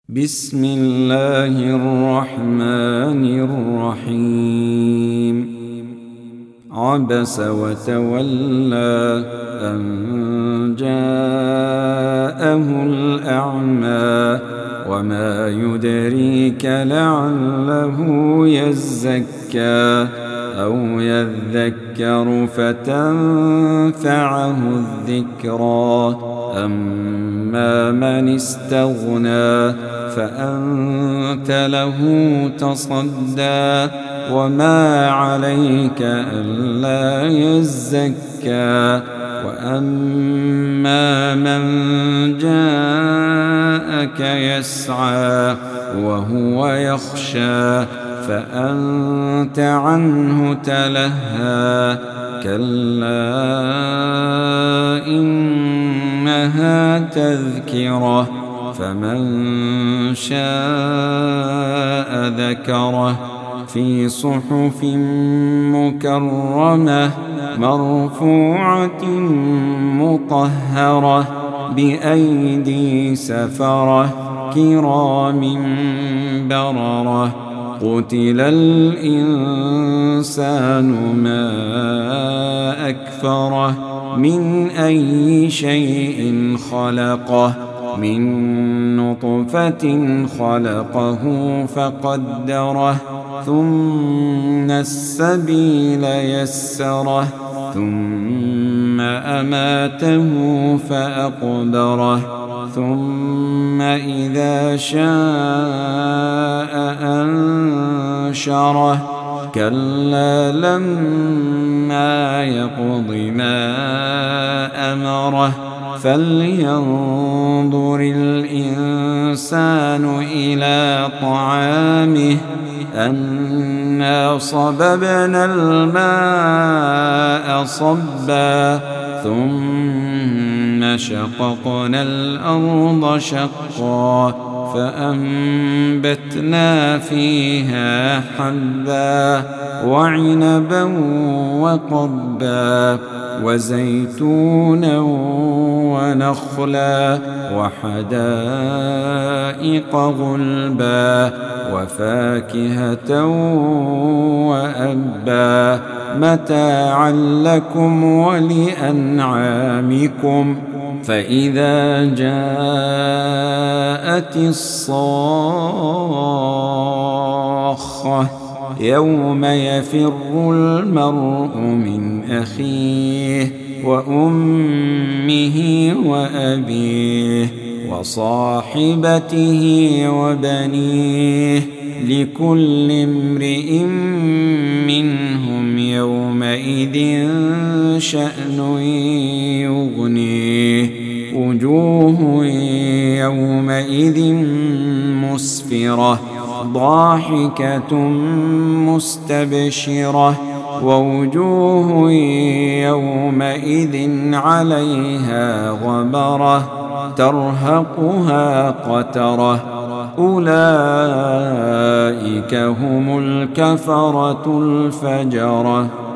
بسم الله الرحمن الرحيم عبس وتولى أن جاءه الأعمى وما يدريك لعله يزكى أو يذكر فتنفعه الذكرى أما من استغنى فأنت له تصدى وما عليك ألا يزكى وأما من جاءك يسعى وهو يخشى فأنت عنه تلهى كلا إنها تذكرة فمن شاء ذكره في صحف مكرمة مرفوعة مطهرة بأيدي سفرة كرام بررة قتل الإنسان ما أكفره من أي شيء خلقه من نطفة خلقه فقدره ثم السبيل يسره ثم أماته فأقبره ثم إذا شاء أنشره كلا لما يقض ما أمره فلينظر الإنسان إلى طعامه أنا صببنا الماء صبا ثم شققنا الأرض شقا فأنبتنا فيها حبا وعنبا وقضبا وزيتونا ونخلا وحدائق غلبا وفاكهة وأبا متاعا لكم ولأنعامكم فإذا جاءت الصاخة يوم يفر المرء من أخيه وأمه وأبيه وصاحبته وبنيه لكل امرئ منهم يومئذ شأن يغنيه وجوه يومئذ مسفرة ضاحكة مستبشرة ووجوه يومئذ عليها غبرة ترهقها قترة أولئك هم الكفرة الفجرة.